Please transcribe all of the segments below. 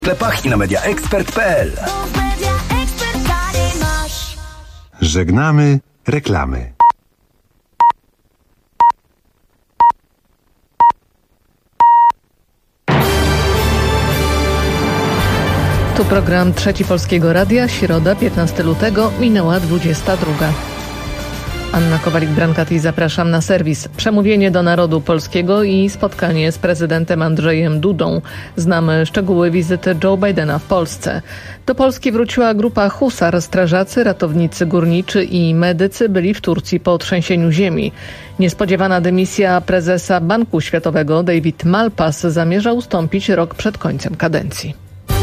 sklepach i na mediaexpert.pl. Żegnamy reklamy. Tu program Trzeci Polskiego Radia, środa, 15 lutego, minęła 22. Anna Kowalik-Brankat i zapraszam na serwis. Przemówienie do narodu polskiego i spotkanie z prezydentem Andrzejem Dudą. Znamy szczegóły wizyty Joe Bidena w Polsce. Do Polski wróciła grupa husar. Strażacy, ratownicy górniczy i medycy byli w Turcji po trzęsieniu ziemi. Niespodziewana dymisja prezesa Banku Światowego David Malpass zamierza ustąpić rok przed końcem kadencji.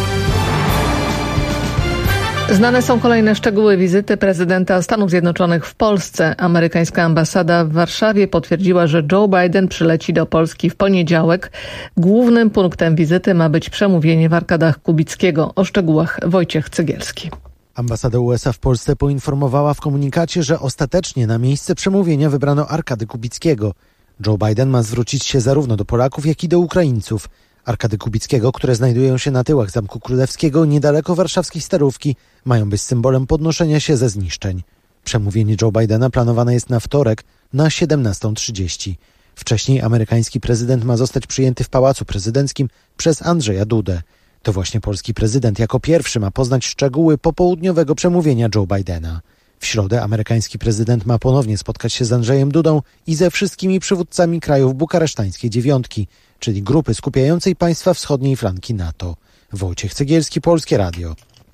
Znane są kolejne szczegóły wizyty prezydenta Stanów Zjednoczonych w Polsce. Amerykańska ambasada w Warszawie potwierdziła, że Joe Biden przyleci do Polski w poniedziałek. Głównym punktem wizyty ma być przemówienie w Arkadach Kubickiego. O szczegółach Wojciech Cegielski. Ambasada USA w Polsce poinformowała w komunikacie, że ostatecznie na miejsce przemówienia wybrano Arkady Kubickiego. Joe Biden ma zwrócić się zarówno do Polaków, jak i do Ukraińców. Arkady Kubickiego, które znajdują się na tyłach Zamku Królewskiego, niedaleko warszawskiej Starówki, mają być symbolem podnoszenia się ze zniszczeń. Przemówienie Joe Bidena planowane jest na wtorek na 17:30. Wcześniej amerykański prezydent ma zostać przyjęty w Pałacu Prezydenckim przez Andrzeja Dudę. To właśnie polski prezydent jako pierwszy ma poznać szczegóły popołudniowego przemówienia Joe Bidena. W środę amerykański prezydent ma ponownie spotkać się z Andrzejem Dudą i ze wszystkimi przywódcami krajów bukaresztańskiej dziewiątki, czyli grupy skupiającej państwa wschodniej flanki NATO. Wojciech Cegielski, Polskie Radio.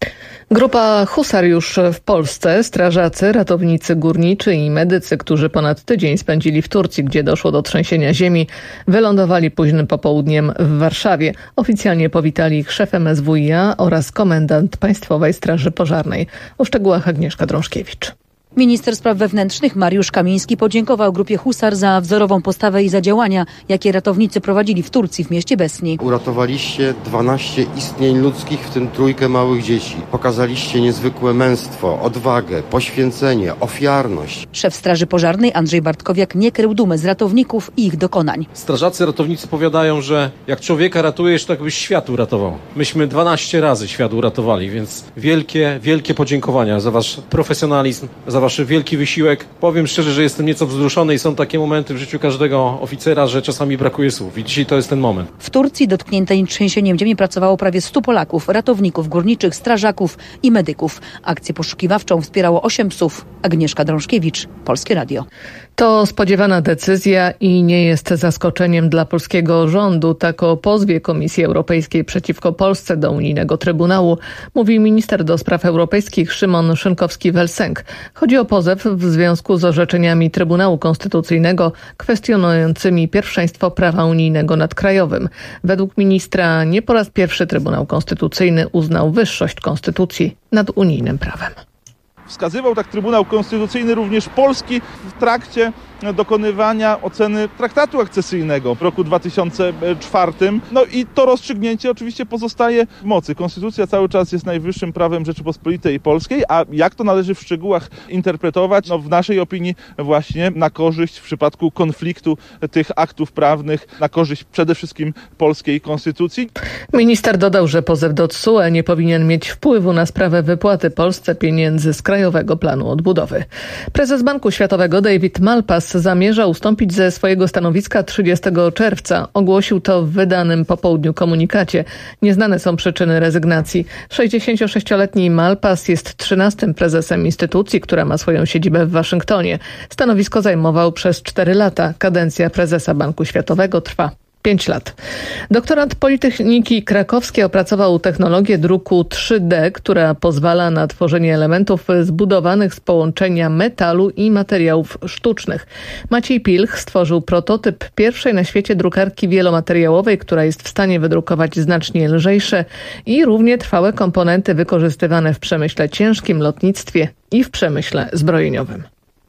Grupa husariusz w Polsce, strażacy, ratownicy górniczy i medycy, którzy ponad tydzień spędzili w Turcji, gdzie doszło do trzęsienia ziemi, wylądowali późnym popołudniem w Warszawie. Oficjalnie powitali ich szef MSWiA oraz komendant Państwowej Straży Pożarnej. O szczegółach Agnieszka Drążkiewicz. Minister spraw wewnętrznych Mariusz Kamiński podziękował grupie husar za wzorową postawę i za działania, jakie ratownicy prowadzili w Turcji w mieście Besni. Uratowaliście 12 istnień ludzkich, w tym 3 małych dzieci. Pokazaliście niezwykłe męstwo, odwagę, poświęcenie, ofiarność. Szef Straży Pożarnej Andrzej Bartkowiak nie krył dumy z ratowników i ich dokonań. Strażacy, ratownicy powiadają, że jak człowieka ratujesz, to jakbyś świat uratował. Myśmy 12 razy świat uratowali, więc wielkie podziękowania za wasz profesjonalizm, za wasz wielki wysiłek. Powiem szczerze, że jestem nieco wzruszony i są takie momenty w życiu każdego oficera, że czasami brakuje słów. I dzisiaj to jest ten moment. W Turcji dotkniętej trzęsieniem ziemi pracowało prawie 100 Polaków, ratowników górniczych, strażaków i medyków. Akcję poszukiwawczą wspierało 8 psów. Agnieszka Drążkiewicz, Polskie Radio. To spodziewana decyzja i nie jest zaskoczeniem dla polskiego rządu. Tak o pozwie Komisji Europejskiej przeciwko Polsce do Unijnego Trybunału mówi minister do spraw europejskich Szymon Szynkowski-Welsenk. Chodzi o pozew w związku z orzeczeniami Trybunału Konstytucyjnego kwestionującymi pierwszeństwo prawa unijnego nad krajowym. Według ministra nie po raz pierwszy Trybunał Konstytucyjny uznał wyższość konstytucji nad unijnym prawem. Wskazywał tak Trybunał Konstytucyjny również Polski w trakcie dokonywania oceny traktatu akcesyjnego w roku 2004. No i to rozstrzygnięcie oczywiście pozostaje w mocy. Konstytucja cały czas jest najwyższym prawem Rzeczypospolitej Polskiej, a jak to należy w szczegółach interpretować? No w naszej opinii właśnie na korzyść w przypadku konfliktu tych aktów prawnych, na korzyść przede wszystkim polskiej konstytucji. Minister dodał, że pozew do TSUE nie powinien mieć wpływu na sprawę wypłaty Polsce pieniędzy z Krajowego Planu Odbudowy. Prezes Banku Światowego David Malpass zamierza ustąpić ze swojego stanowiska 30 czerwca. Ogłosił to w wydanym po południu komunikacie. Nieznane są przyczyny rezygnacji. 66-letni Malpass jest 13. prezesem instytucji, która ma swoją siedzibę w Waszyngtonie. Stanowisko zajmował przez 4 lata. Kadencja prezesa Banku Światowego trwa 5 lat. Doktorant Politechniki Krakowskiej opracował technologię druku 3D, która pozwala na tworzenie elementów zbudowanych z połączenia metalu i materiałów sztucznych. Maciej Pilch stworzył prototyp pierwszej na świecie drukarki wielomateriałowej, która jest w stanie wydrukować znacznie lżejsze i równie trwałe komponenty wykorzystywane w przemyśle ciężkim, lotnictwie i w przemyśle zbrojeniowym.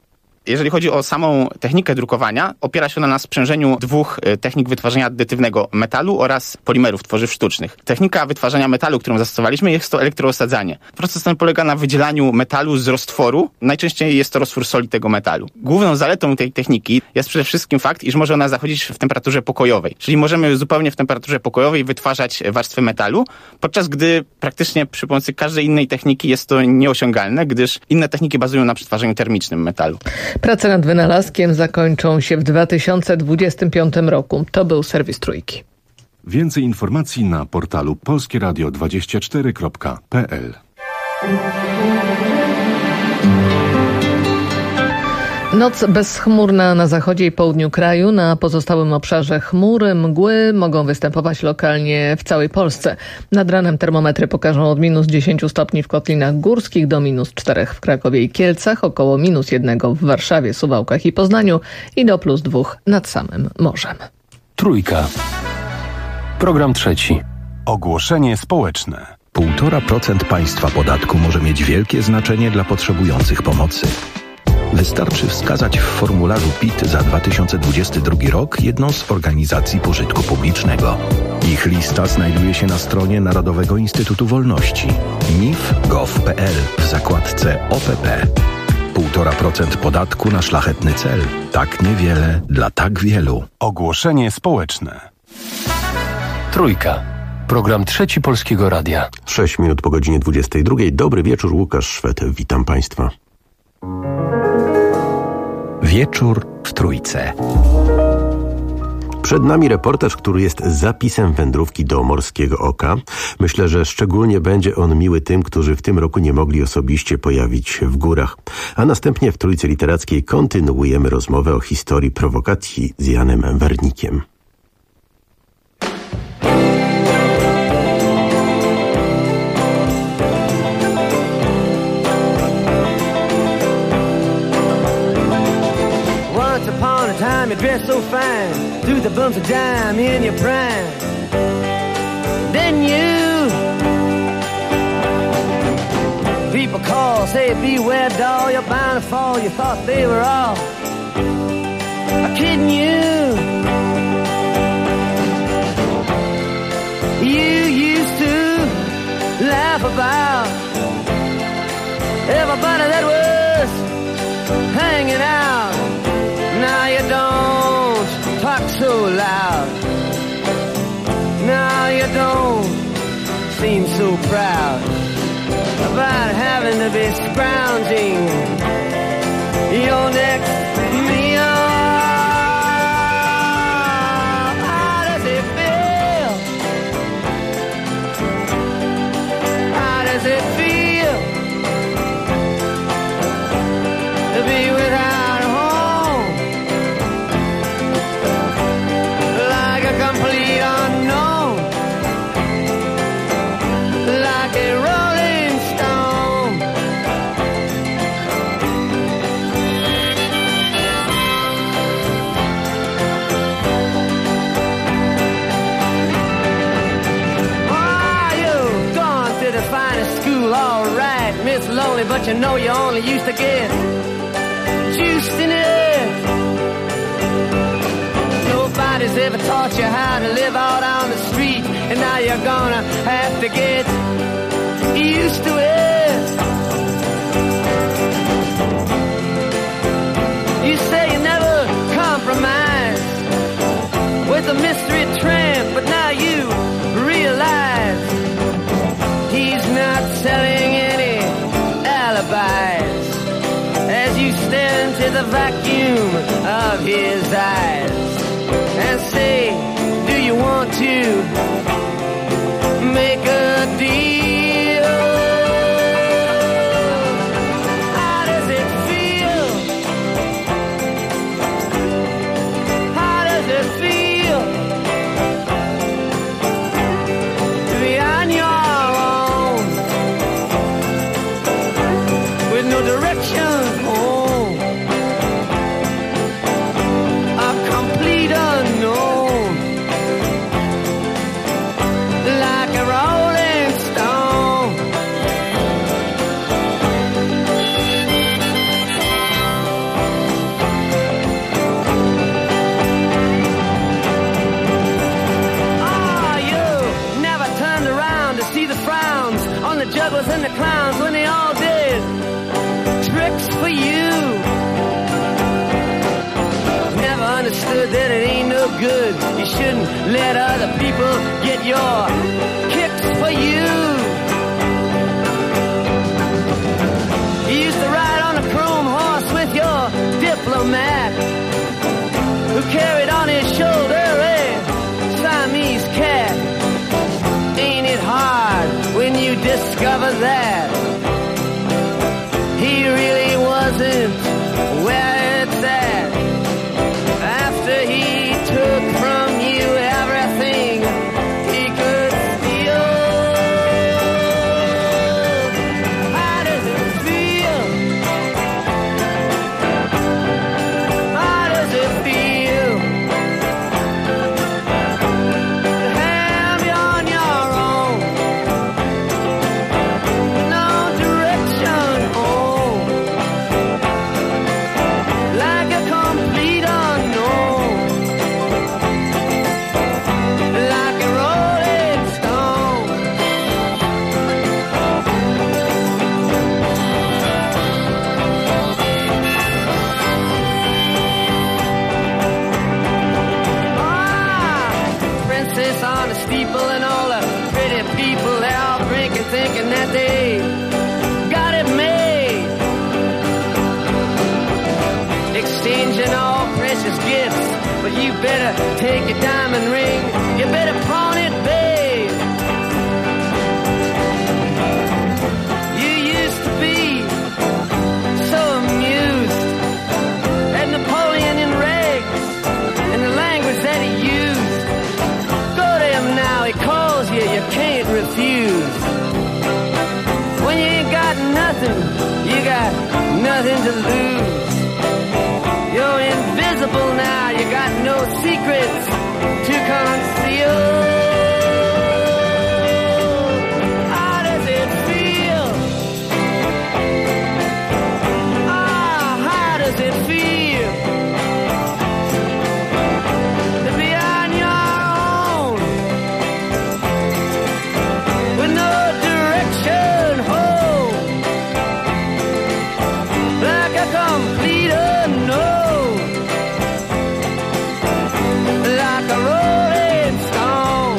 Jeżeli chodzi o samą technikę drukowania, opiera się ona na sprzężeniu dwóch technik wytwarzania addytywnego metalu oraz polimerów tworzyw sztucznych. Technika wytwarzania metalu, którą zastosowaliśmy, jest to elektroosadzanie. Proces ten polega na wydzielaniu metalu z roztworu. Najczęściej jest to roztwór soli tego metalu. Główną zaletą tej techniki jest przede wszystkim fakt, iż może ona zachodzić w temperaturze pokojowej. Czyli możemy zupełnie w temperaturze pokojowej wytwarzać warstwy metalu, podczas gdy praktycznie przy pomocy każdej innej techniki jest to nieosiągalne, gdyż inne techniki bazują na przetwarzaniu termicznym metalu. Prace nad wynalazkiem zakończą się w 2025 roku. To był serwis Trójki. Więcej informacji na portalu polskieradio24.pl. Noc bezchmurna na zachodzie i południu kraju, na pozostałym obszarze chmury, mgły mogą występować lokalnie w całej Polsce. Nad ranem termometry pokażą od -10 stopni w Kotlinach Górskich do -4 w Krakowie i Kielcach, około -1 w Warszawie, Suwałkach i Poznaniu i do +2 nad samym morzem. Trójka. Program trzeci. Ogłoszenie społeczne. 1,5% państwa podatku może mieć wielkie znaczenie dla potrzebujących pomocy. Wystarczy wskazać w formularzu PIT za 2022 rok jedną z organizacji pożytku publicznego. Ich lista znajduje się na stronie Narodowego Instytutu Wolności nif.gov.pl w zakładce OPP. 1,5% podatku na szlachetny cel. Tak niewiele dla tak wielu. Ogłoszenie społeczne. Trójka. Program trzeci Polskiego Radia. 6 minut po godzinie 22. Dobry wieczór, Łukasz Szwed. Witam Państwa. Wieczór w Trójce. Przed nami reportaż, który jest zapisem wędrówki do Morskiego Oka. Myślę, że szczególnie będzie on miły tym, którzy w tym roku nie mogli osobiście pojawić się w górach. A następnie w Trójce Literackiej kontynuujemy rozmowę o historii prowokacji z Janem Wernikiem. You dress so fine, through the bumps of dime in your prime. Then you people call, say beware doll, you're bound to fall. You thought they were all kidding you. You used to laugh about everybody that was hanging out. Now you don't talk so loud. Now you don't seem so proud about having to be scrounging your next meal. How does it feel? How does it feel to be without complete unknown, like a rolling stone? Oh, you've gone to the finest school, all right, Miss Lonely, but you know you only used to get juiced in it. Nobody's ever taught you how to live out on the street, and now you're gonna have to get used to it. You say you never compromise with a mystery tramp, but now you realize he's not selling any alibis as you stare into the vacuum of his eyes and say, do you want to make a deal? How does it feel? How does it feel to be on your own with no direction home? A complete unknown, like a rolling stone. the frowns on the jugglers and the clowns when they all did tricks for you. Never understood that it ain't no good. You shouldn't let other people get your kicks for you. You used to ride on a chrome horse with your diplomat, who carried on his shoulder a Siamese cat. Ain't it hard when you discover that he really wasn't where it's at? After he took from you everything he could steal. How does it feel? How does it feel to have you on your own? No direction home, like a complete unknown, like a rolling stone. Princess on a steeple and all the pretty people, they're all drinking, thinking that they got it made, exchanging all precious gifts. But you better take your diamond ring, you better pawn it, babe. You used to be so amused at Napoleon in rags and the language that he used. Go to him now, he calls you, you can't refuse. When you ain't got nothing, you got nothing to lose. You're invisible now, you got no secrets to conceal. How does it feel? How does it feel to be on your own with no direction home, like a complete unknown, like a rolling stone.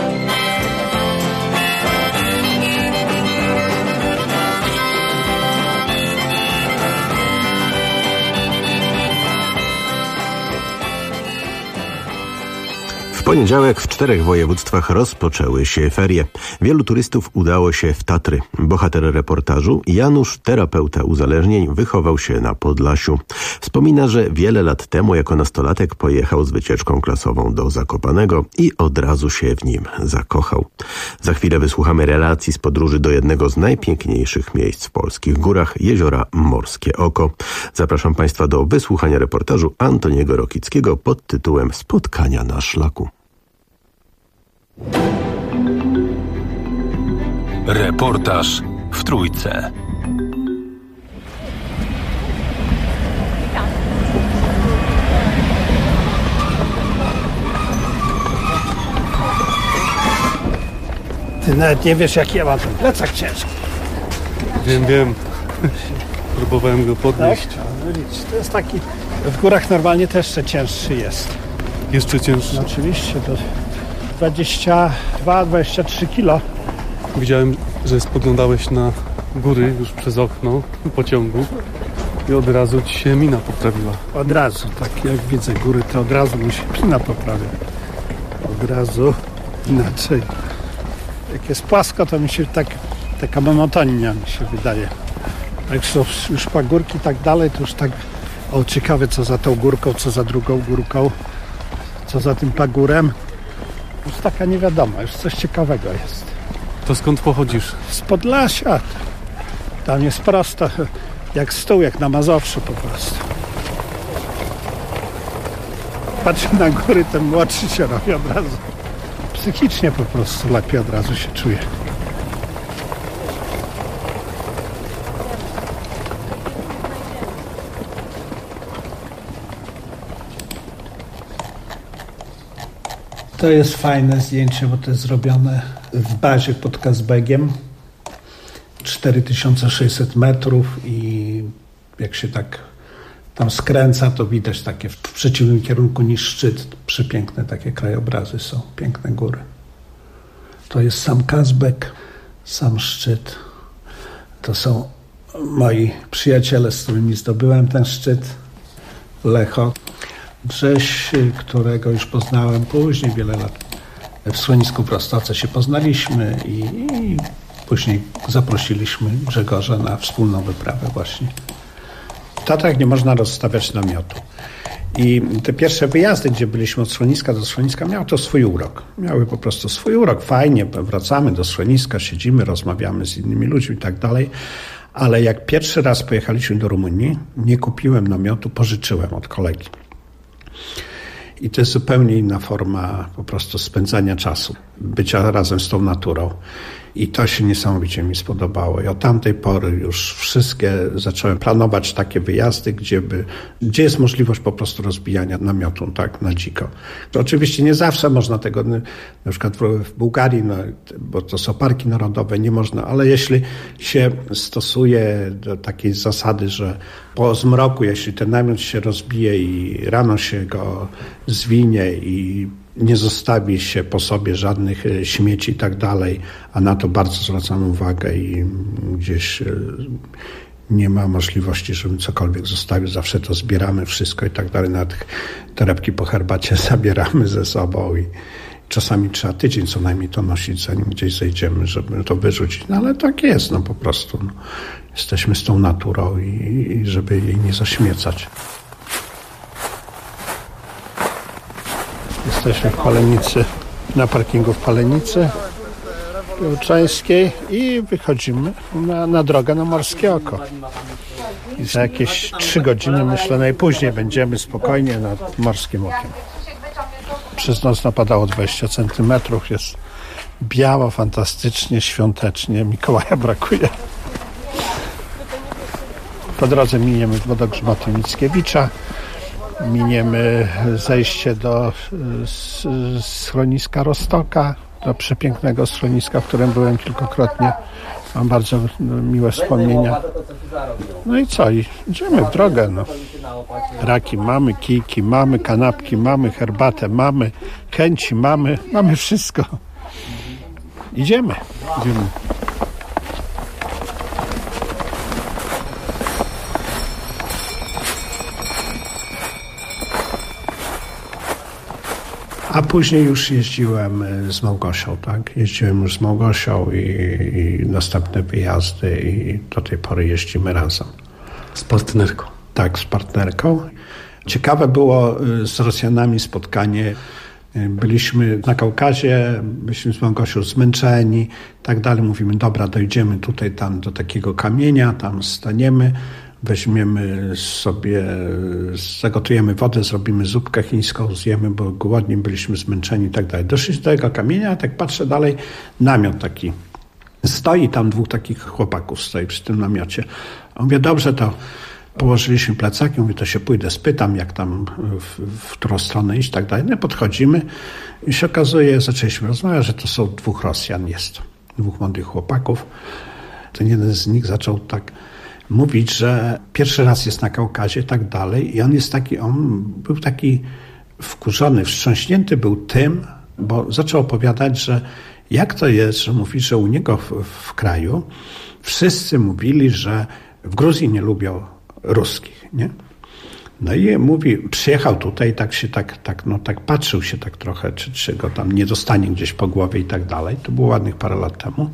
W poniedziałek w 4 województwach rozpoczęły się ferie. Wielu turystów udało się w Tatry. Bohater reportażu, Janusz, terapeuta uzależnień, wychował się na Podlasiu. Wspomina, że wiele lat temu jako nastolatek pojechał z wycieczką klasową do Zakopanego i od razu się w nim zakochał. Za chwilę wysłuchamy relacji z podróży do jednego z najpiękniejszych miejsc w polskich górach, jeziora Morskie Oko. Zapraszam Państwa do wysłuchania reportażu Antoniego Rokickiego pod tytułem Spotkania na szlaku. Reportaż w Trójce. Ty nawet nie wiesz, jaki ja mam ten plecak ciężki. Wiem. Próbowałem go podnieść. Tak? No widzisz, to jest taki... W górach normalnie też jeszcze cięższy jest. Jeszcze cięższy? No oczywiście, to 22-23 kilo. Widziałem, że spoglądałeś na góry już przez okno pociągu i od razu ci się mina poprawiła. Od razu, tak jak widzę góry, to od razu mi się mina poprawia. Od razu inaczej. Jak jest płasko, to mi się taka monotonia mi się wydaje. Jak są już pagórki i tak dalej, to już tak ciekawe, co za tą górką, co za drugą górką, co za tym pagórem. Już taka nie wiadomo, już coś ciekawego jest. To skąd pochodzisz? Z Podlasia. Tam jest prosto, jak stół, jak na Mazowszu po prostu. Patrzę na góry, ten młodszy się robi od razu. Psychicznie po prostu lepiej od razu się czuje. To jest fajne zdjęcie, bo to jest zrobione w bazie pod Kazbegiem. 4600 metrów i jak się tak tam skręca, to widać takie w przeciwnym kierunku niż szczyt. Przepiękne takie krajobrazy są, piękne góry. To jest sam Kazbek, sam szczyt. To są moi przyjaciele, z którymi zdobyłem ten szczyt. Lecho, Brześ, którego już poznałem później, wiele lat w schronisku w Roztoce się poznaliśmy i później zaprosiliśmy Grzegorza na wspólną wyprawę właśnie. W Tatrach nie można rozstawiać namiotu. I te pierwsze wyjazdy, gdzie byliśmy od schroniska do schroniska, miały to swój urok. Miały po prostu swój urok. Fajnie, wracamy do schroniska, siedzimy, rozmawiamy z innymi ludźmi i tak dalej. Ale jak pierwszy raz pojechaliśmy do Rumunii, nie kupiłem namiotu, pożyczyłem od kolegi. I to jest zupełnie inna forma po prostu spędzania czasu, bycia razem z tą naturą. I to się niesamowicie mi spodobało. I od tamtej pory już wszystkie zacząłem planować takie wyjazdy, gdzie jest możliwość po prostu rozbijania namiotu tak na dziko. To oczywiście nie zawsze można tego, na przykład w Bułgarii, bo to są parki narodowe, nie można, ale jeśli się stosuje do takiej zasady, że po zmroku, jeśli ten namiot się rozbije i rano się go zwinie i nie zostawi się po sobie żadnych śmieci i tak dalej, a na to bardzo zwracam uwagę i gdzieś nie ma możliwości, żebym cokolwiek zostawił. Zawsze to zbieramy wszystko i tak dalej. Nawet torebki po herbacie zabieramy ze sobą i czasami trzeba tydzień co najmniej to nosić, zanim gdzieś zejdziemy, żeby to wyrzucić. No ale tak jest, no po prostu. No. Jesteśmy z tą naturą i żeby jej nie zaśmiecać. Jesteśmy w Palenicy, na parkingu w Palenicy Piłczańskiej i wychodzimy na drogę na Morskie Oko. I za jakieś 3 godziny, myślę, najpóźniej będziemy spokojnie nad Morskim Okiem. Przez noc napadało 20 centymetrów, jest biało, fantastycznie, świątecznie. Mikołaja brakuje. Po drodze miniemy wodogrzmoty Mickiewicza. Miniemy zejście do schroniska Roztoka, do przepięknego schroniska, w którym byłem kilkakrotnie. Mam bardzo miłe wspomnienia. No i co? Idziemy w drogę. No. Raki mamy, kijki mamy, kanapki mamy, herbatę mamy, chęci mamy wszystko. Idziemy. A później już jeździłem z Małgosią, tak? Jeździłem już z Małgosią i następne wyjazdy i do tej pory jeździmy razem. Z partnerką? Tak, z partnerką. Ciekawe było z Rosjanami spotkanie. Byliśmy na Kaukazie, byliśmy z Małgosią zmęczeni, tak dalej. Mówimy, dobra, dojdziemy tutaj tam do takiego kamienia, tam staniemy. Weźmiemy sobie, zagotujemy wodę, zrobimy zupkę chińską, zjemy, bo głodni byliśmy, zmęczeni i tak dalej. Doszliśmy do tego kamienia, a tak patrzę dalej, namiot taki. Stoi tam 2 takich chłopaków, stoi przy tym namiocie. A mówię, dobrze, to położyliśmy plecaki, mówię, to się pójdę, spytam, jak tam, w którą stronę iść i tak dalej. No podchodzimy i się okazuje, zaczęliśmy rozmawiać, że to są 2 Rosjan, jest 2 młodych chłopaków. Ten jeden z nich zaczął tak mówić, że pierwszy raz jest na Kaukazie i tak dalej i on był taki wkurzony, wstrząśnięty był tym, bo zaczął opowiadać, że jak to jest, że mówi, że u niego w kraju wszyscy mówili, że w Gruzji nie lubią ruskich, nie? No i mówi, przyjechał tutaj, tak patrzył się tak trochę, czy go tam nie dostanie gdzieś po głowie i tak dalej. To było ładnych parę lat temu.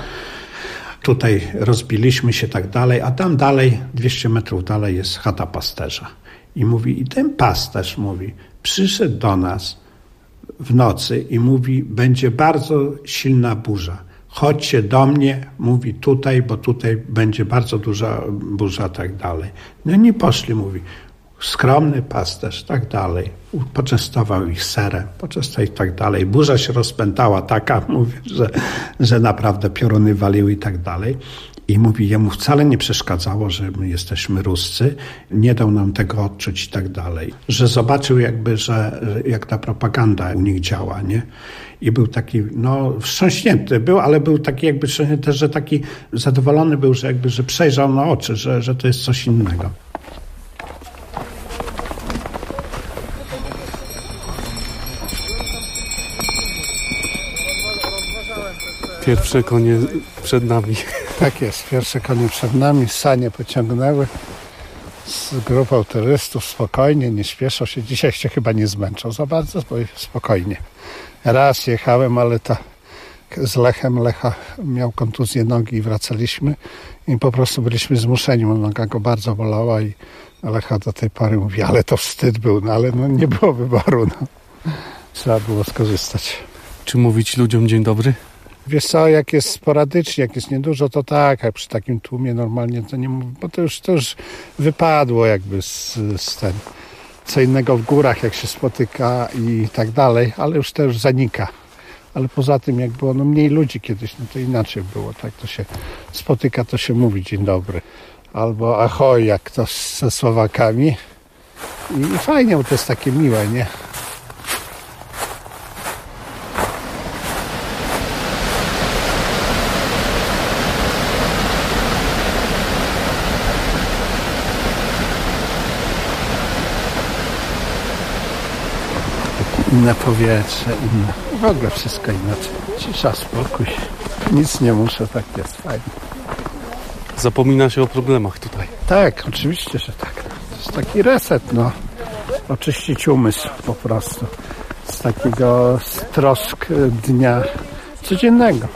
Tutaj rozbiliśmy się tak dalej, a tam dalej, 200 metrów dalej jest chata pasterza. I mówi, i ten pasterz mówi, przyszedł do nas w nocy i mówi, będzie bardzo silna burza. Chodźcie do mnie, mówi tutaj, bo tutaj będzie bardzo duża burza, tak dalej. No i nie poszli, mówi. Skromny pasterz, tak dalej. Poczęstował ich serem, poczęstował ich tak dalej. Burza się rozpętała taka, mówi, że naprawdę pioruny waliły i tak dalej. I mówi, jemu wcale nie przeszkadzało, że my jesteśmy Ruscy, nie dał nam tego odczuć i tak dalej. Że zobaczył jakby, że jak ta propaganda u nich działa, nie? i był taki, wstrząśnięty był, ale był taki jakby wstrząśnięty, że taki zadowolony był, że przejrzał na oczy, że to jest coś innego. Pierwsze konie przed nami. Tak jest, pierwsze konie przed nami, sanie pociągnęły z grupą turystów, spokojnie, nie śpieszą się. Dzisiaj się chyba nie zmęczą za bardzo, bo spokojnie. Raz jechałem, ale z Lecha miał kontuzję nogi i wracaliśmy i po prostu byliśmy zmuszeni, bo noga go bardzo bolała i Lecha do tej pory mówi, ale to wstyd był, ale nie było wyboru. Trzeba było skorzystać. Czy mówić ludziom dzień dobry? Wiesz co, jak jest sporadycznie, jak jest niedużo, to tak, a przy takim tłumie normalnie to nie mówię, bo to już wypadło jakby z ten, co innego w górach, jak się spotyka i tak dalej, ale już to już zanika. Ale poza tym, jak było mniej ludzi kiedyś, to inaczej było, tak, to się spotyka, to się mówi dzień dobry. Albo ahoj, jak to ze Słowakami. I fajnie, bo to jest takie miłe, nie? Inne powietrze, w ogóle wszystko inaczej. Cisza, spokój. Nic nie muszę, tak jest fajnie. Zapomina się o problemach tutaj. Tak, oczywiście, że tak. To jest taki reset, oczyścić umysł po prostu. Z takiego trosk dnia codziennego.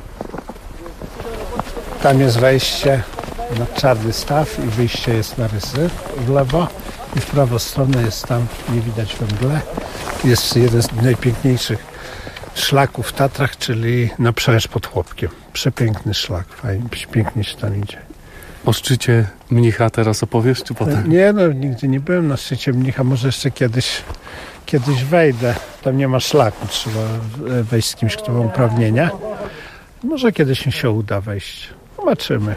Tam jest wejście na Czarny Staw i wyjście jest na Rysy w lewo i w prawą stronę jest tam, nie widać we mgle. Jest jeden z najpiękniejszych szlaków w Tatrach, czyli na Przełęcz pod Chłopkiem. Przepiękny szlak, fajnie, pięknie się tam idzie. O szczycie Mnicha teraz opowiesz, czy potem? Nie, nigdy nie byłem na szczycie Mnicha, może jeszcze kiedyś wejdę. Tam nie ma szlaku, trzeba wejść z kimś, kto ma uprawnienia. Może kiedyś mi się uda wejść. Zobaczymy.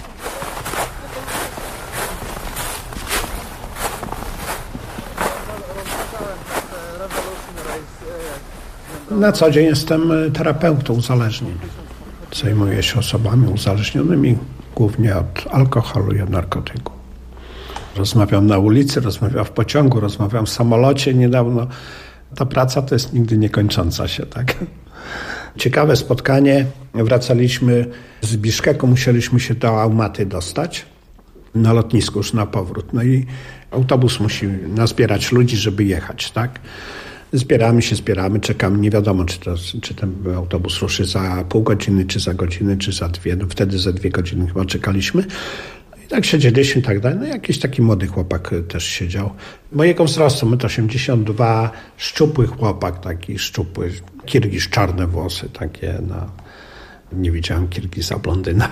Na co dzień jestem terapeutą uzależnień. Zajmuję się osobami uzależnionymi głównie od alkoholu i od narkotyku. Rozmawiam na ulicy, rozmawiam w pociągu, rozmawiam w samolocie niedawno. Ta praca to jest nigdy niekończąca się, tak? Ciekawe spotkanie. Wracaliśmy z Biszkeku, musieliśmy się do Almaty dostać. Na lotnisku już na powrót. I autobus musi nazbierać ludzi, żeby jechać, tak? Zbieramy, czekamy, nie wiadomo, czy ten autobus ruszy za pół godziny, czy za godzinę, czy za dwie. Wtedy za 2 godziny chyba czekaliśmy. I tak siedzieliśmy i tak dalej. Jakiś taki młody chłopak też siedział. Mojego wzrostu, 1,82 m, szczupły chłopak, taki szczupły, Kirgiz, czarne włosy takie, nie widziałem Kirgiza blondyna.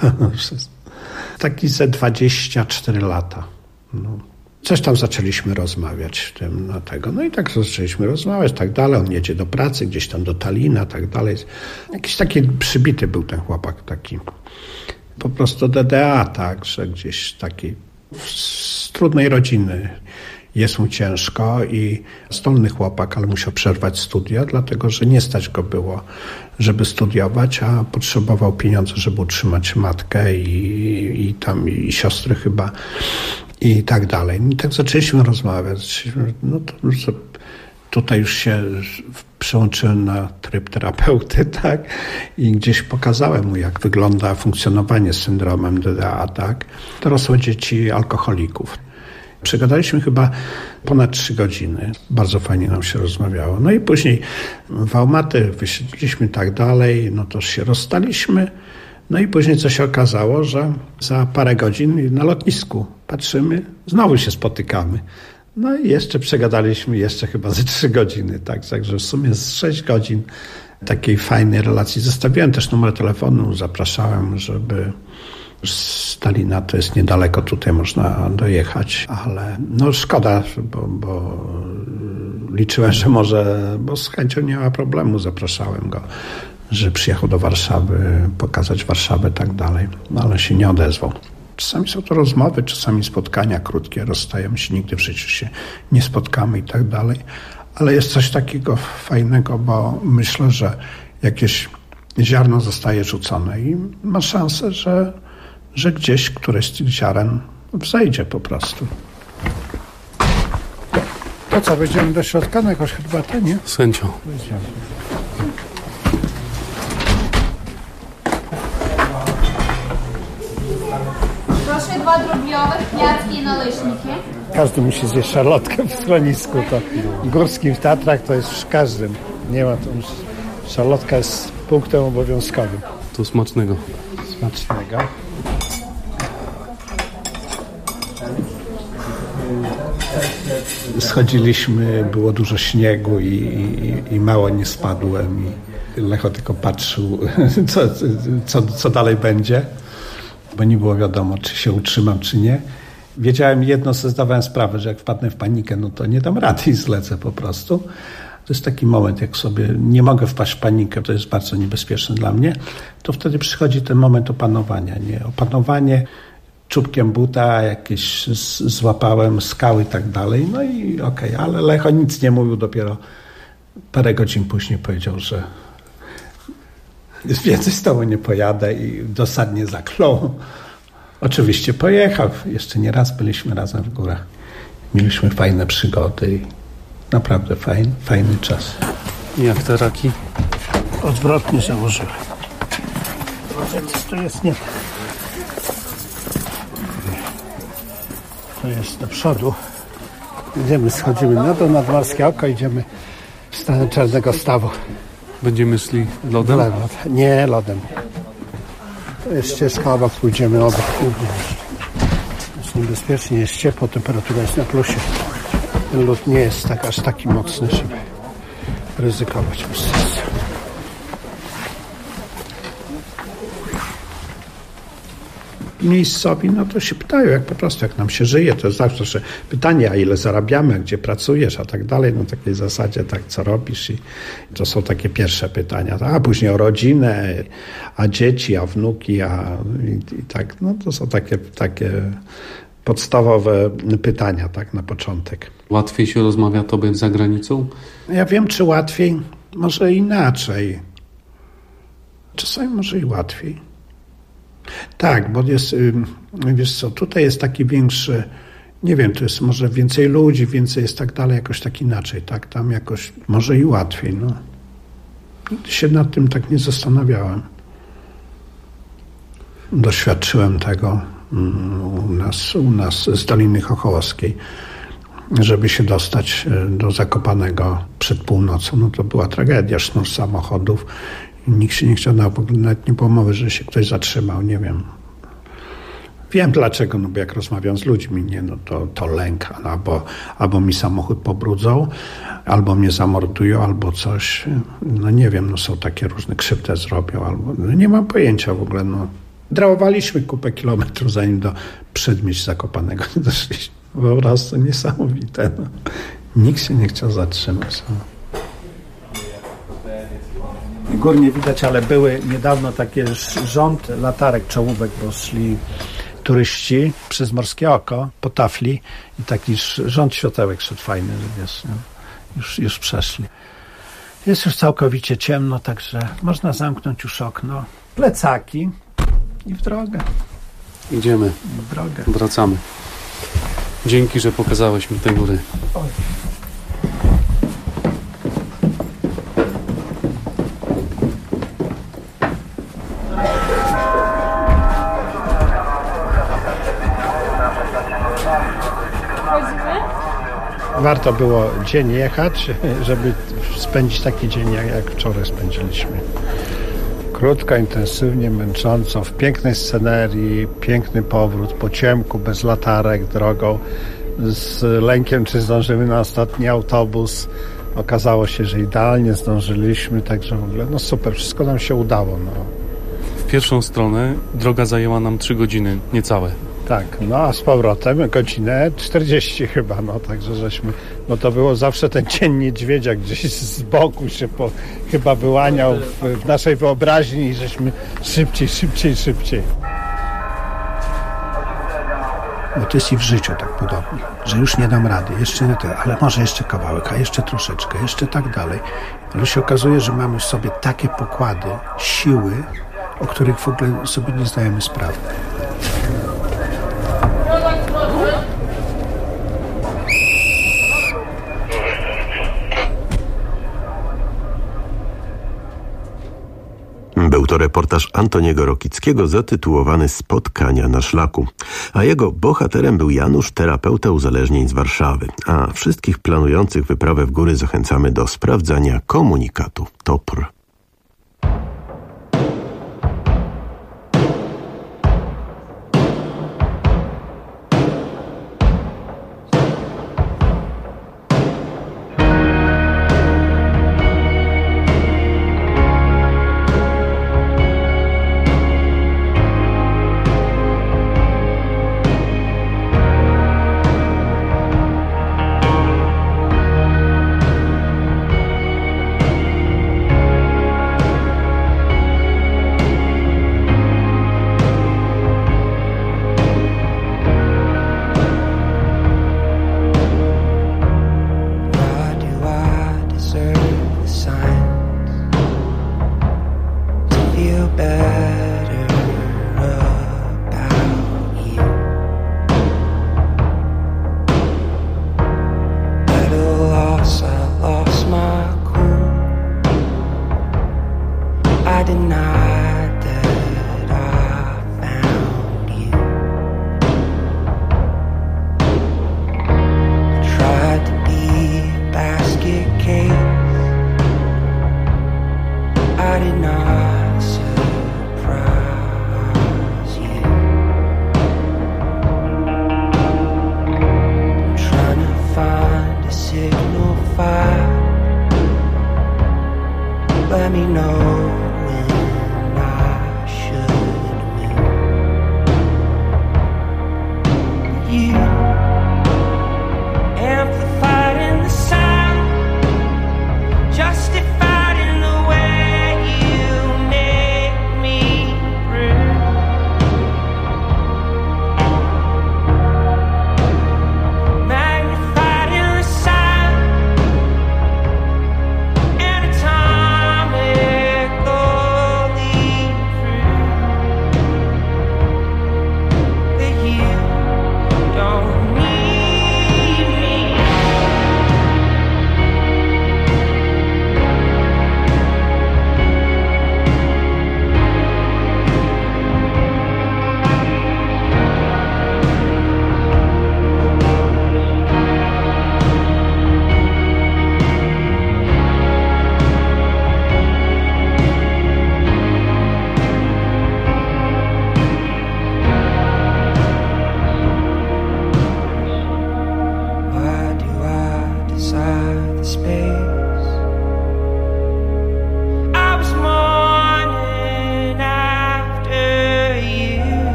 Taki ze 24 lata. Coś tam zaczęliśmy rozmawiać na tego. I tak zaczęliśmy rozmawiać, tak dalej. On jedzie do pracy, gdzieś tam do Talina, tak dalej. Jakiś taki przybity był ten chłopak, taki po prostu DDA, tak, że gdzieś taki z trudnej rodziny. Jest mu ciężko i zdolny chłopak, ale musiał przerwać studia, dlatego że nie stać go było, żeby studiować, a potrzebował pieniędzy, żeby utrzymać matkę i siostry chyba. I tak dalej. I tak zaczęliśmy rozmawiać. Tutaj już się przełączyłem na tryb terapeuty, tak? I gdzieś pokazałem mu, jak wygląda funkcjonowanie z syndromem DDA, tak? Dorosłe dzieci alkoholików. Przegadaliśmy chyba ponad 3 godziny. Bardzo fajnie nam się rozmawiało. I później w Almaty wysiedliśmy tak dalej, to się rozstaliśmy. I później co się okazało, że za parę godzin na lotnisku patrzymy, znowu się spotykamy. I jeszcze przegadaliśmy jeszcze chyba ze 3 godziny, tak? Także w sumie z 6 godzin takiej fajnej relacji. Zostawiłem też numer telefonu, zapraszałem, żeby z Talina, to jest niedaleko, tutaj można dojechać, ale szkoda, bo liczyłem, że może, bo z chęcią nie ma problemu, zapraszałem go, że przyjechał do Warszawy, pokazać Warszawę i tak dalej, ale się nie odezwał. Czasami są to rozmowy, czasami spotkania krótkie, rozstajemy się, nigdy w życiu się nie spotkamy i tak dalej, Ale jest coś takiego fajnego, bo myślę, że jakieś ziarno zostaje rzucone i ma szansę, że gdzieś któreś z tych ziaren wzejdzie po prostu. To co, wejdziemy do środka na jakąś herbatę, nie? Z chęcią. Wejdziemy. Proszę 2 drobiowe, kwiatki i naleśniki. Każdy musi zjeść szarlotkę w schronisku. To górskim w Tatrach to jest w każdym. Nie ma to już. Szarlotka jest punktem obowiązkowym. To smacznego. Smacznego. Schodziliśmy, było dużo śniegu i mało nie spadłem. I Lecho tylko patrzył, co dalej będzie, bo nie było wiadomo, czy się utrzymam, czy nie. Wiedziałem jedno, sobie zdawałem sprawę, że jak wpadnę w panikę, no to nie dam rady i zlecę po prostu. To jest taki moment, jak sobie nie mogę wpaść w panikę, to jest bardzo niebezpieczne dla mnie, to wtedy przychodzi ten moment opanowania. Nie? Opanowanie czubkiem buta, jakieś złapałem skały i tak dalej, no i okej, ale Lecho nic nie mówił, dopiero parę godzin później powiedział, że więcej z tobą nie pojadę i dosadnie zaklął. Oczywiście pojechał, jeszcze nie raz byliśmy razem w górach. Mieliśmy fajne przygody i naprawdę fajny czas. Jak te raki? Odwrotnie założyłem. Coś tu jest nie. To jest do przodu. Idziemy, schodzimy na dół, nad Morskie Oko, idziemy w stronę Czarnego Stawu. Będziemy szli lodem? Nie, lodem. To jest ścieżka obok, pójdziemy obok. Jest niebezpiecznie, jest ciepło, temperatura jest na plusie. Ten lód nie jest aż taki mocny, żeby ryzykować bez sensu. Miejscowi, no to się pytają, jak po prostu, jak nam się żyje, to jest zawsze pytanie, a ile zarabiamy, gdzie pracujesz, a tak dalej, no takiej zasadzie, tak, co robisz i to są takie pierwsze pytania, a później o rodzinę, a dzieci, a wnuki, i tak, no to są takie podstawowe pytania, tak, na początek. Łatwiej się rozmawia tobie za granicą? Ja wiem, czy łatwiej, może inaczej. Czasami może i łatwiej. Tak, bo jest, wiesz co, tutaj jest taki większy, nie wiem, to jest może więcej ludzi, więcej jest tak dalej, jakoś tak inaczej, tak, tam jakoś może i łatwiej, no. Nigdy się nad tym tak nie zastanawiałem. Doświadczyłem tego u nas z Doliny Chochołowskiej, żeby się dostać do Zakopanego przed północą, no to była tragedia, sznur samochodów. Nikt się nie chciał, nawet nie było mowy, że się ktoś zatrzymał, nie wiem. Wiem dlaczego, no bo jak rozmawiam z ludźmi, nie, no to lęk, albo mi samochód pobrudzą, albo mnie zamordują, albo coś, no nie wiem, no są takie różne krzywdę zrobią, albo no nie mam pojęcia w ogóle, no. Drałowaliśmy kupę kilometrów, zanim do przedmieść Zakopanego doszliśmy. Po prostu niesamowite, no. Nikt się nie chciał zatrzymać, no. Gór nie widać, ale były niedawno takie rząd latarek, czołówek, bo szli turyści przez Morskie Oko po tafli i taki rząd światełek szedł fajny, że wiesz, już przeszli. Jest już całkowicie ciemno, także można zamknąć już okno, plecaki i w drogę. Idziemy. W drogę. Wracamy. Dzięki, że pokazałeś mi te góry. Warto było dzień jechać, żeby spędzić taki dzień, jak wczoraj spędziliśmy. Krótko, intensywnie, męcząco, w pięknej scenerii, piękny powrót po ciemku, bez latarek, drogą, z lękiem, czy zdążymy na ostatni autobus. Okazało się, że idealnie zdążyliśmy, także w ogóle no super, wszystko nam się udało. No. W pierwszą stronę droga zajęła nam 3 godziny, niecałe. Tak, no a z powrotem godzinę 40 chyba, no także żeśmy, no to było zawsze ten cień niedźwiedzia gdzieś z boku się chyba wyłaniał w naszej wyobraźni i żeśmy szybciej. Bo to jest i w życiu tak podobnie, że już nie dam rady, jeszcze nie tyle, ale może jeszcze kawałek, a jeszcze troszeczkę, jeszcze tak dalej. Ale się okazuje, że mamy w sobie takie pokłady, siły, o których w ogóle sobie nie zdajemy sprawy. Był to reportaż Antoniego Rokickiego zatytułowany Spotkania na szlaku, a jego bohaterem był Janusz, terapeuta uzależnień z Warszawy. A wszystkich planujących wyprawę w góry zachęcamy do sprawdzania komunikatu TOPR.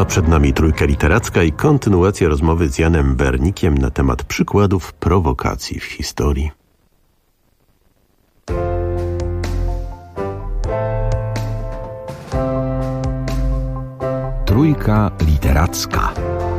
A przed nami Trójka Literacka i kontynuacja rozmowy z Janem Bernikiem na temat przykładów prowokacji w historii. Trójka Literacka.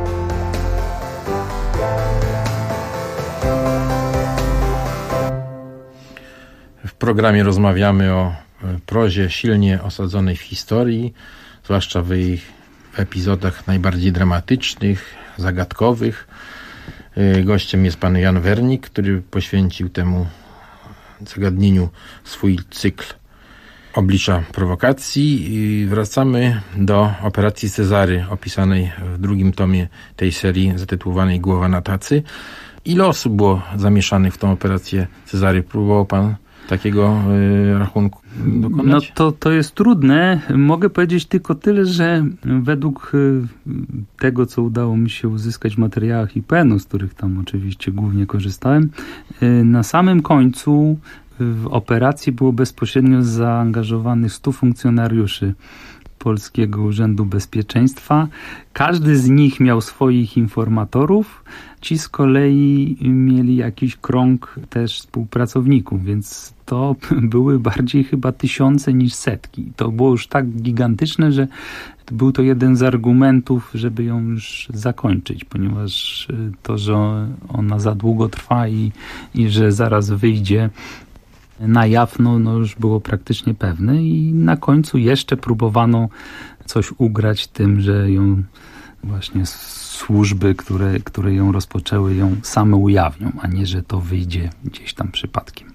W programie rozmawiamy o prozie silnie osadzonej w historii, zwłaszcza w jej epizodach najbardziej dramatycznych, zagadkowych. Gościem jest pan Jan Wernik, który poświęcił temu zagadnieniu swój cykl Oblicza prowokacji. I wracamy do operacji Cezary, opisanej w drugim tomie tej serii zatytułowanej Głowa na tacy. Ile osób było zamieszanych w tą operację Cezary? Próbował pan takiego rachunku dokonać? No to jest trudne. Mogę powiedzieć tylko tyle, że według tego, co udało mi się uzyskać w materiałach IPN-u, z których tam oczywiście głównie korzystałem, na samym końcu w operacji było bezpośrednio zaangażowanych 100 funkcjonariuszy Polskiego Urzędu Bezpieczeństwa. Każdy z nich miał swoich informatorów. Ci z kolei mieli jakiś krąg też współpracowników, więc to były bardziej chyba tysiące niż setki. To było już tak gigantyczne, że był to jeden z argumentów, żeby ją już zakończyć, ponieważ to, że ona za długo trwa i że zaraz wyjdzie na jaw, no już było praktycznie pewne i na końcu jeszcze próbowano coś ugrać tym, że ją właśnie służby, które ją rozpoczęły, ją same ujawnią, a nie, że to wyjdzie gdzieś tam przypadkiem.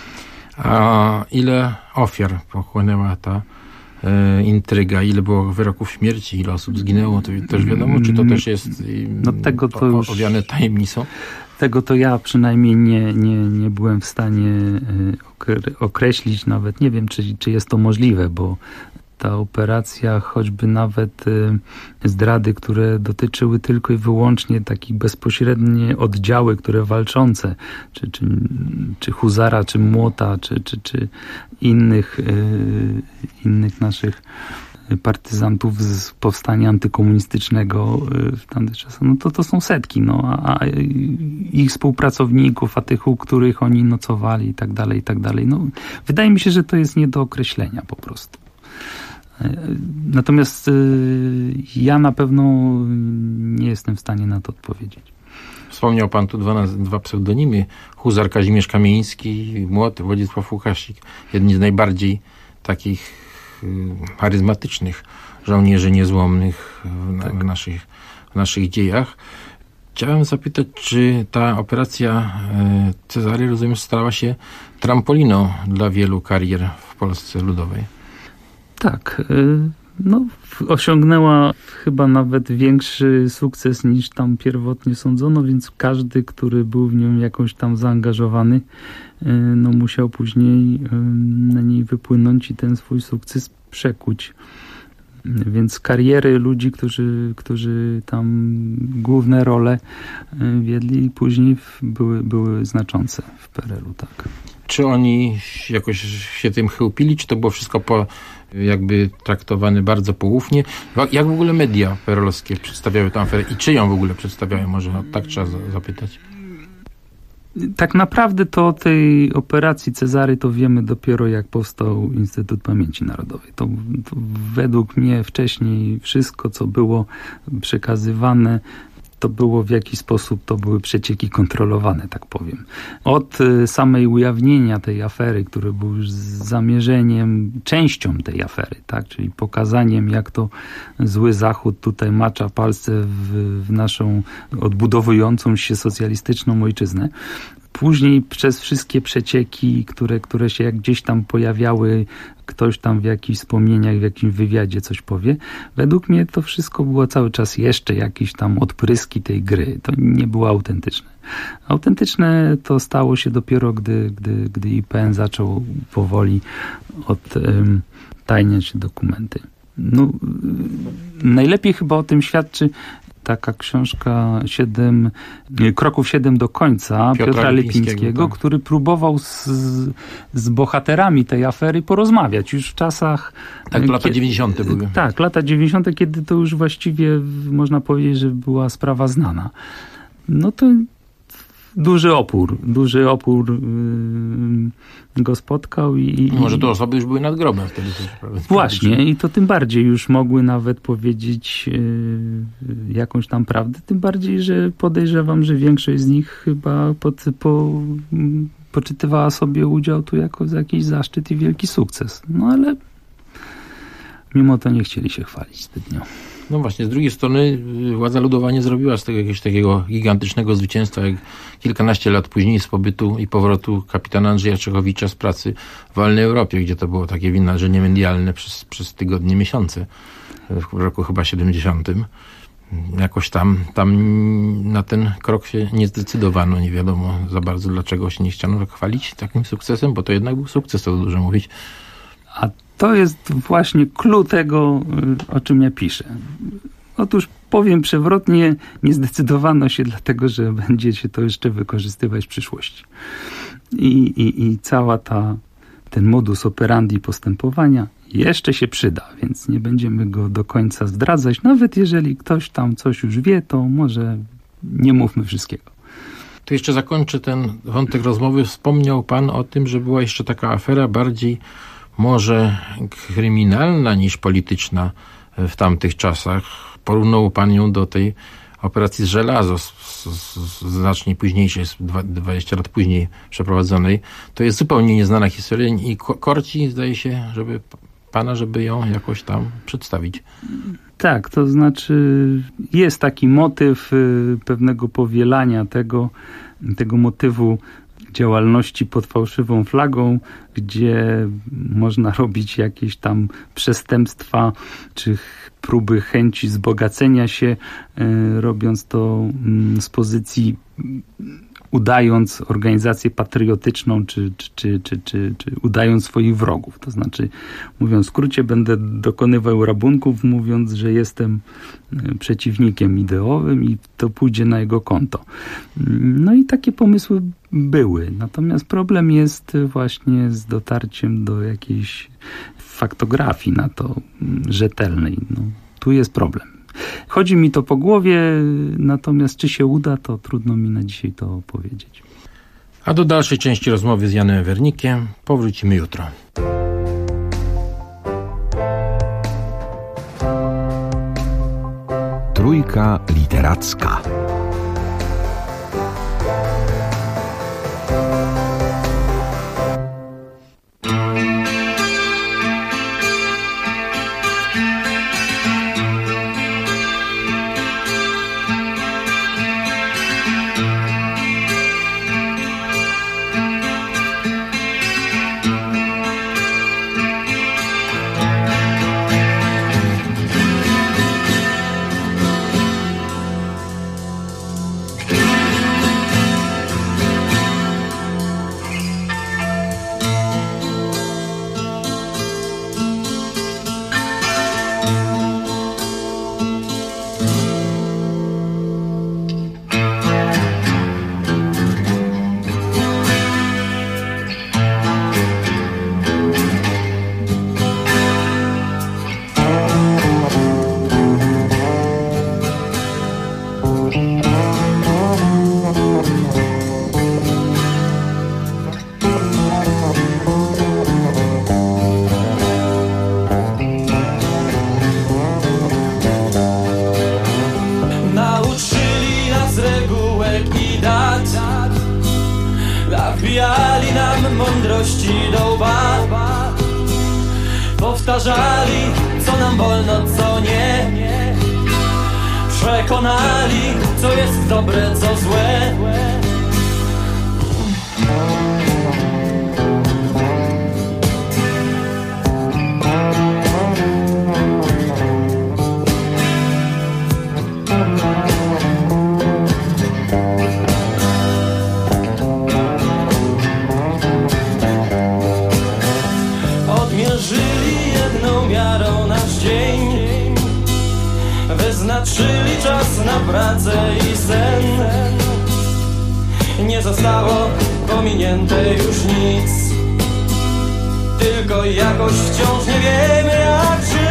A ile ofiar pochłonęła ta intryga? Ile było wyroków śmierci? Ile osób zginęło? To też wiadomo? Czy to też jest tego to już owiane tajemnicą? Tego to ja przynajmniej nie byłem w stanie określić. Nawet nie wiem, czy jest to możliwe, bo ta operacja, choćby nawet zdrady, które dotyczyły tylko i wyłącznie takich bezpośrednie oddziały, które walczące, czy Huzara, czy Młota, czy innych naszych partyzantów z powstania antykomunistycznego w tamtych czasach, no to są setki, a ich współpracowników, a tych, u których oni nocowali i tak dalej. No, wydaje mi się, że to jest nie do określenia po prostu. Natomiast ja na pewno nie jestem w stanie na to odpowiedzieć. Wspomniał pan tu dwa pseudonimy. Huzar Kazimierz Kamieński, Młot Władysław Łukasik. Jedni z najbardziej takich charyzmatycznych żołnierzy niezłomnych w naszych dziejach. Chciałem zapytać, czy ta operacja Cezary, rozumiem, stała się trampoliną dla wielu karier w Polsce Ludowej. Tak. Osiągnęła chyba nawet większy sukces niż tam pierwotnie sądzono, więc każdy, który był w nią jakoś tam zaangażowany, musiał później na niej wypłynąć i ten swój sukces przekuć. Więc kariery ludzi, którzy tam główne role wiedli, później były znaczące w PRL-u, tak. Czy oni jakoś się tym chełpili, czy to było wszystko jakby traktowane bardzo poufnie? Jak w ogóle media PRL-owskie przedstawiały tę aferę i czy ją w ogóle przedstawiają? Może tak trzeba zapytać. Tak naprawdę to o tej operacji Cezary to wiemy dopiero jak powstał Instytut Pamięci Narodowej. To według mnie wcześniej wszystko, co było przekazywane, to było w jakiś sposób, to były przecieki kontrolowane, tak powiem. Od samej ujawnienia tej afery, które był już zamierzeniem, częścią tej afery, tak, czyli pokazaniem, jak to zły Zachód tutaj macza palce w naszą odbudowującą się socjalistyczną ojczyznę. Później przez wszystkie przecieki, które się jak gdzieś tam pojawiały, ktoś tam w jakichś wspomnieniach, w jakimś wywiadzie coś powie. Według mnie to wszystko było cały czas jeszcze jakieś tam odpryski tej gry. To nie było autentyczne. Autentyczne to stało się dopiero, gdy IPN zaczął powoli odtajniać dokumenty. Najlepiej chyba o tym świadczy taka książka 7 kroków 7 do końca Piotra Lipińskiego, tak, który próbował z bohaterami tej afery porozmawiać już w czasach... Tak, to lata 90. były. Tak, lata 90., kiedy to już właściwie można powiedzieć, że była sprawa znana. No to duży opór go spotkał i... Może to osoby już były nad grobem wtedy. Właśnie, i to tym bardziej już mogły nawet powiedzieć jakąś tam prawdę, tym bardziej, że podejrzewam, że większość z nich chyba poczytywała sobie udział tu jako za jakiś zaszczyt i wielki sukces. No ale mimo to nie chcieli się chwalić zbytnio. No właśnie, z drugiej strony władza ludowa nie zrobiła z tego jakiegoś takiego gigantycznego zwycięstwa, jak kilkanaście lat później z pobytu i powrotu kapitana Andrzeja Czechowicza z pracy w wolnej Europie, gdzie to było takie wydarzenie medialne przez tygodnie, miesiące, w roku chyba 70. Jakoś tam na ten krok się nie zdecydowano, nie wiadomo za bardzo dlaczego się nie chciano tak chwalić takim sukcesem, bo to jednak był sukces, to dużo mówić. A to jest właśnie clue tego, o czym ja piszę. Otóż powiem przewrotnie, nie zdecydowano się dlatego, że będzie się to jeszcze wykorzystywać w przyszłości. I cała ten modus operandi postępowania jeszcze się przyda, więc nie będziemy go do końca zdradzać. Nawet jeżeli ktoś tam coś już wie, to może nie mówmy wszystkiego. To jeszcze zakończę ten wątek rozmowy. Wspomniał pan o tym, że była jeszcze taka afera bardziej może kryminalna niż polityczna w tamtych czasach. Porównał pan ją do tej operacji z Żelazo, znacznie późniejszej, 20 lat później przeprowadzonej. To jest zupełnie nieznana historia i korci, zdaje się, żeby ją jakoś tam przedstawić. Tak, to znaczy jest taki motyw pewnego powielania tego motywu działalności pod fałszywą flagą, gdzie można robić jakieś tam przestępstwa, czy próby chęci wzbogacenia się, robiąc to z pozycji, udając organizację patriotyczną, czy udając swoich wrogów. To znaczy, mówiąc w skrócie, będę dokonywał rabunków, mówiąc, że jestem przeciwnikiem ideowym i to pójdzie na jego konto. No i takie pomysły były. Natomiast problem jest właśnie z dotarciem do jakiejś faktografii na to rzetelnej. No, tu jest problem. Chodzi mi to po głowie, natomiast czy się uda, to trudno mi na dzisiaj to powiedzieć. A do dalszej części rozmowy z Janem Wernikiem powrócimy jutro. Trójka literacka. Wbijali nam mądrości do łba, powtarzali, co nam wolno, co nie. Przekonali, co jest dobre, co złe. Odmierzyli jedną miarą nasz dzień, wyznaczyli czas na zostało pominięte już nic. Tylko jakoś wciąż nie wiemy jak żyć.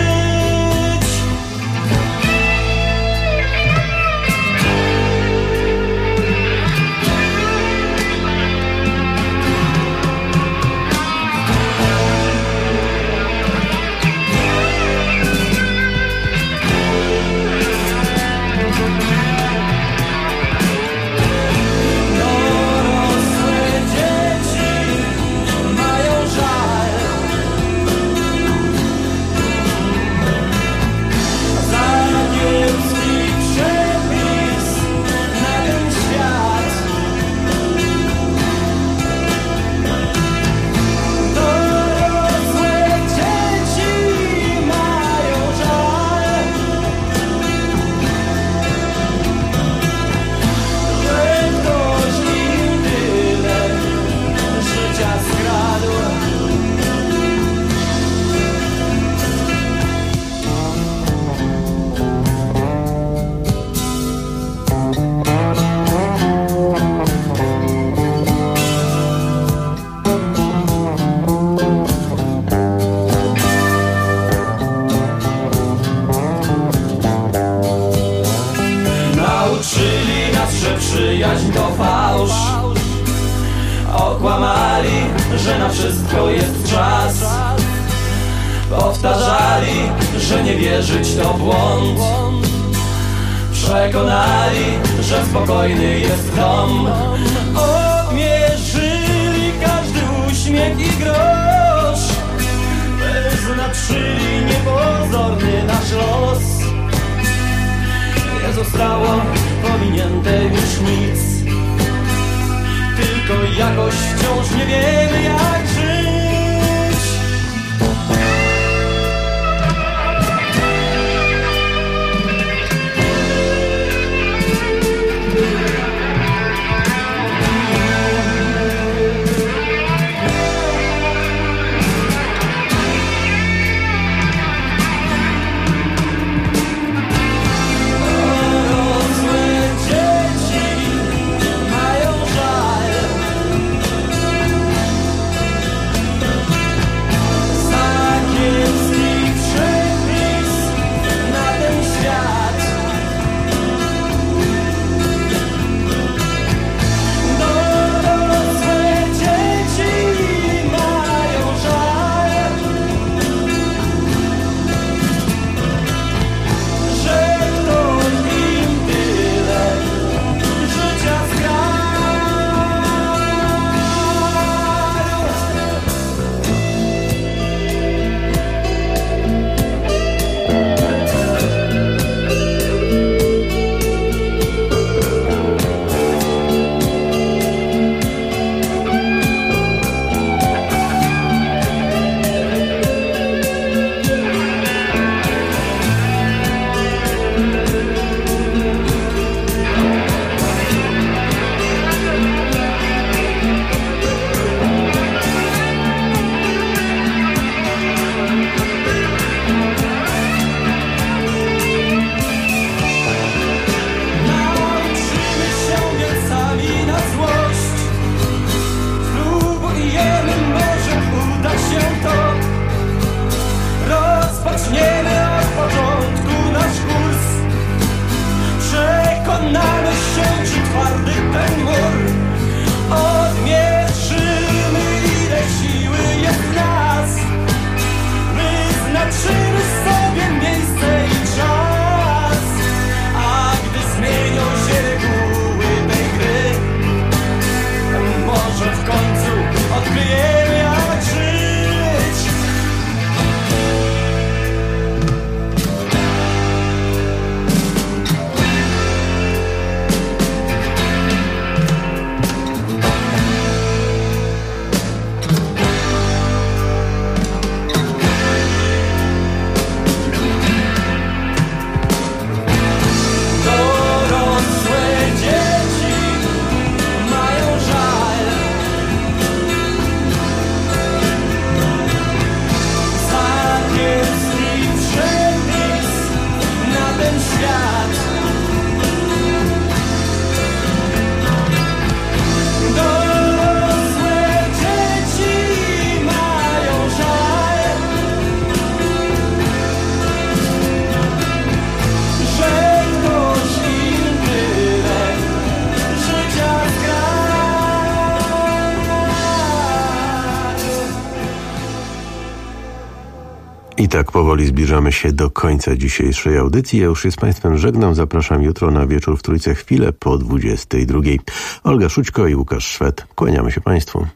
Przyjaźń to fałsz. Okłamali, że na wszystko jest czas. Powtarzali, że nie wierzyć to błąd. Przekonali, że spokojny jest dom. Odmierzyli każdy uśmiech i grosz. Wyznaczyli niepozorny nasz los. Nie zostało pominięte już nic. Tylko jakoś wciąż nie wiemy jak żyć. I tak powoli zbliżamy się do końca dzisiejszej audycji. Ja już się z Państwem żegnam. Zapraszam jutro na wieczór w Trójce w chwilę po 22. Olga Szućko i Łukasz Szwed. Kłaniamy się Państwu.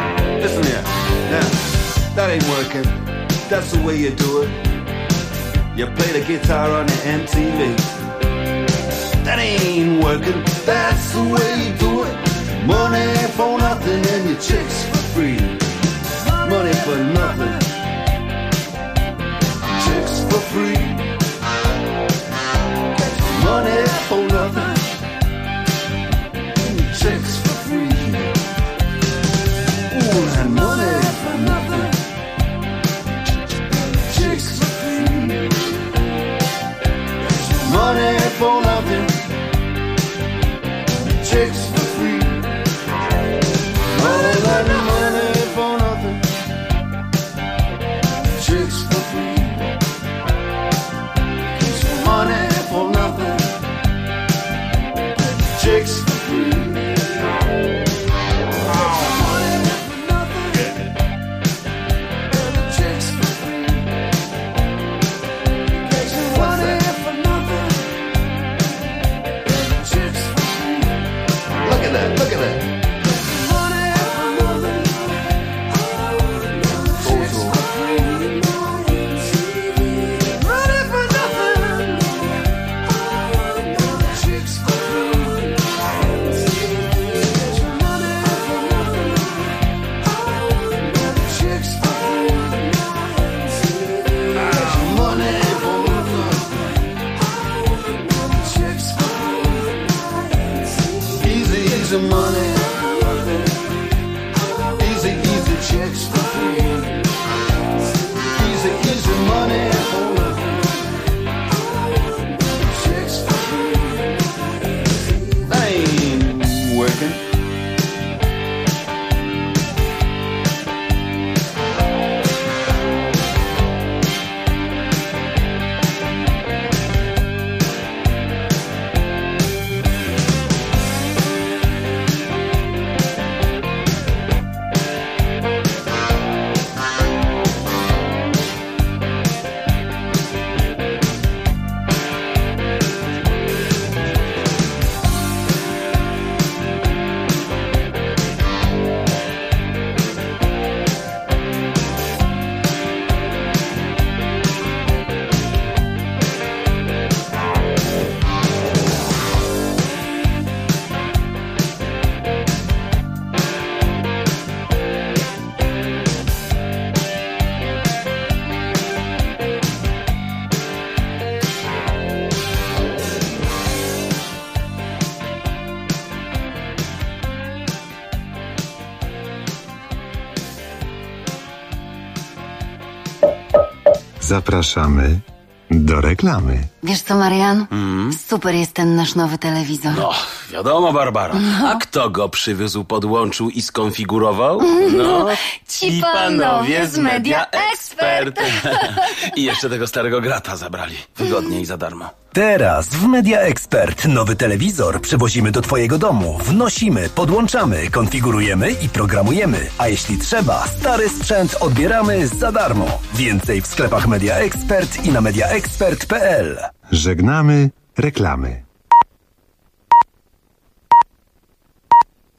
That ain't working. That's the way you do it. You play the guitar on the MTV. That ain't working, that's the way you do it. Money for nothing and your chicks for free. Money for nothing, chicks for free. Money for nothing, chicks for free. Ooh, and money for nothing, chicks for free. Money for nothing, chicks for free. All that money for nothing, chicks for free. Money for nothing, chicks for free. Look at that. Zapraszamy do reklamy. Wiesz co, Marian? Super jest ten nasz nowy telewizor. No, wiadomo, Barbara. A kto go przywiózł, podłączył i skonfigurował? No, ci panowie z Media Expert. I jeszcze tego starego grata zabrali. Wygodnie i za darmo. Teraz w Media Expert nowy telewizor przywozimy do twojego domu. Wnosimy, podłączamy, konfigurujemy i programujemy. A jeśli trzeba, stary sprzęt odbieramy za darmo. Więcej w sklepach Media Expert i na mediaexpert.pl. Żegnamy reklamy.